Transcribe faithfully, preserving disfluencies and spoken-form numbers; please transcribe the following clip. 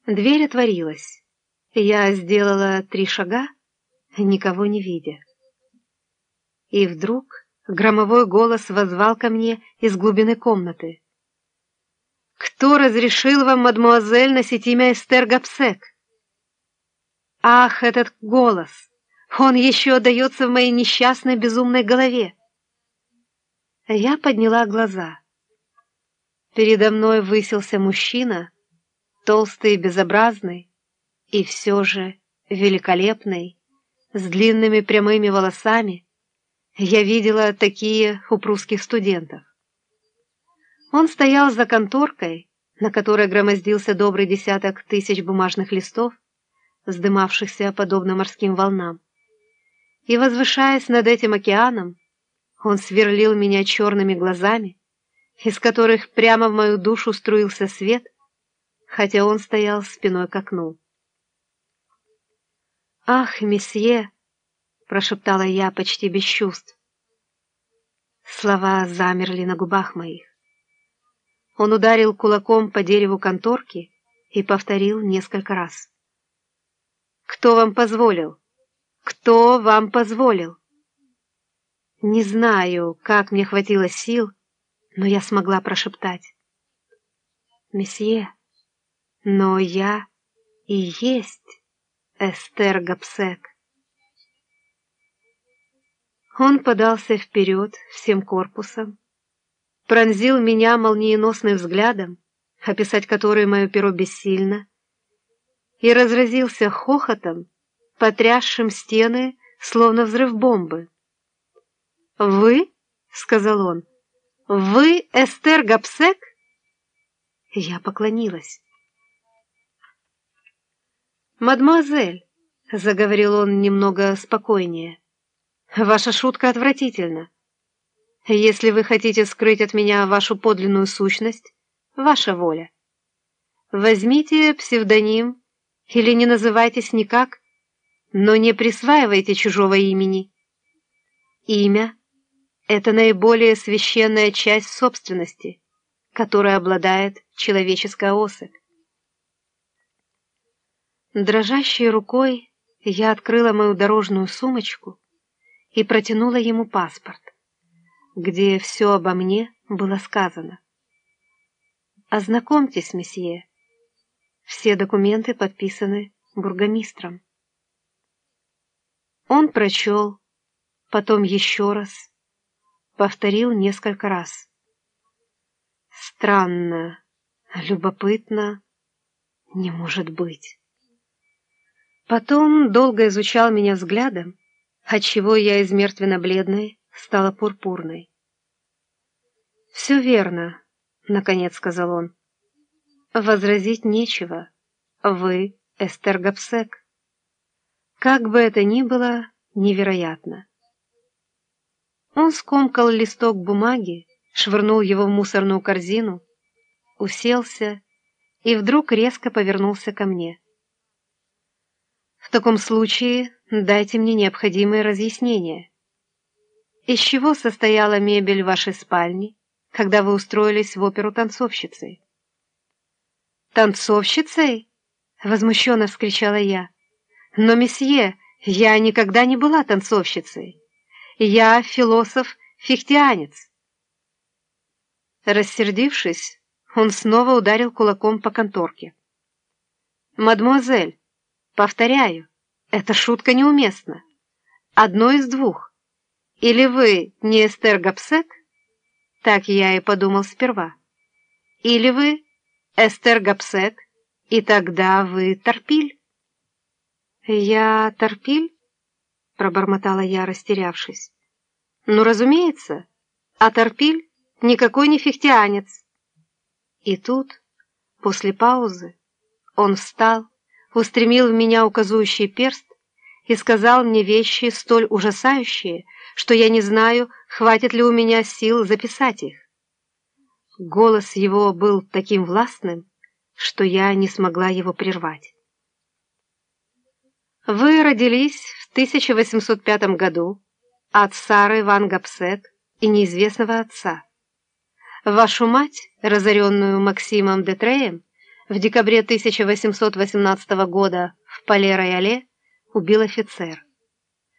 Дверь отворилась. Я сделала три шага, никого не видя. И вдруг громовой голос воззвал ко мне из глубины комнаты. «Кто разрешил вам, мадемуазель, носить имя Эстер Гобсек?» Ах, этот голос! Он еще отдается в моей несчастной безумной голове. Я подняла глаза. Передо мной высился мужчина, толстый и безобразный, и все же великолепный, с длинными прямыми волосами. Я видела такие у прусских студентов. Он стоял за конторкой, на которой громоздился добрый десяток тысяч бумажных листов, вздымавшихся подобно морским волнам. И, возвышаясь над этим океаном, он сверлил меня черными глазами, из которых прямо в мою душу струился свет, хотя он стоял спиной к окну. «Ах, месье!» — прошептала я почти без чувств. Слова замерли на губах моих. Он ударил кулаком по дереву конторки и повторил несколько раз. «Кто вам позволил? Кто вам позволил?» Не знаю, как мне хватило сил, но я смогла прошептать. «Месье, но я и есть Эстер Гобсек». Он подался вперед всем корпусом, пронзил меня молниеносным взглядом, описать который мое перо бессильно, и разразился хохотом, потрясшим стены, словно взрыв бомбы. «Вы?» — сказал он. «Вы Эстер Гобсек?» Я поклонилась. «Мадемуазель», — заговорил он немного спокойнее, — «ваша шутка отвратительна. Если вы хотите скрыть от меня вашу подлинную сущность, ваша воля. Возьмите псевдоним или не называйтесь никак, но не присваивайте чужого имени. Имя — это наиболее священная часть собственности, которой обладает человеческая особь». Дрожащей рукой я открыла мою дорожную сумочку и протянула ему паспорт, где все обо мне было сказано. «Ознакомьтесь, месье. Все документы подписаны бургомистром». Он прочел, потом еще раз, повторил несколько раз. Странно, любопытно, не может быть. Потом долго изучал меня взглядом, отчего я из мертвенно-бледной стала пурпурной. «Все верно», — наконец сказал он. «Возразить нечего. Вы Эстер Гобсек. Как бы это ни было, невероятно». Он скомкал листок бумаги, швырнул его в мусорную корзину, уселся и вдруг резко повернулся ко мне. «В таком случае дайте мне необходимые разъяснения. Из чего состояла мебель в вашей спальне, когда вы устроились в оперу танцовщицей?» «Танцовщицей?» — возмущенно вскричала я. «Но, месье, я никогда не была танцовщицей. Я философ-фихтеанец». Рассердившись, он снова ударил кулаком по конторке. «Мадемуазель, повторяю, эта шутка неуместна. Одно из двух. Или вы не Эстер Гобсек, так я и подумал сперва, или вы Эстер Гобсек, и тогда вы Торпиль». «Я Торпиль?» — пробормотала я, растерявшись. «Ну, разумеется, а Торпиль никакой не фихтеанец». И тут, после паузы, он встал, устремил в меня указующий перст и сказал мне вещи столь ужасающие, что я не знаю, хватит ли у меня сил записать их. Голос его был таким властным, что я не смогла его прервать. «Вы родились в тысяча восемьсот пятом году от Сары ван Гобсек и неизвестного отца. Вашу мать, разоренную Максимом де Треем, в декабре тысяча восемьсот восемнадцатого года в Пале-Рояле убил офицер.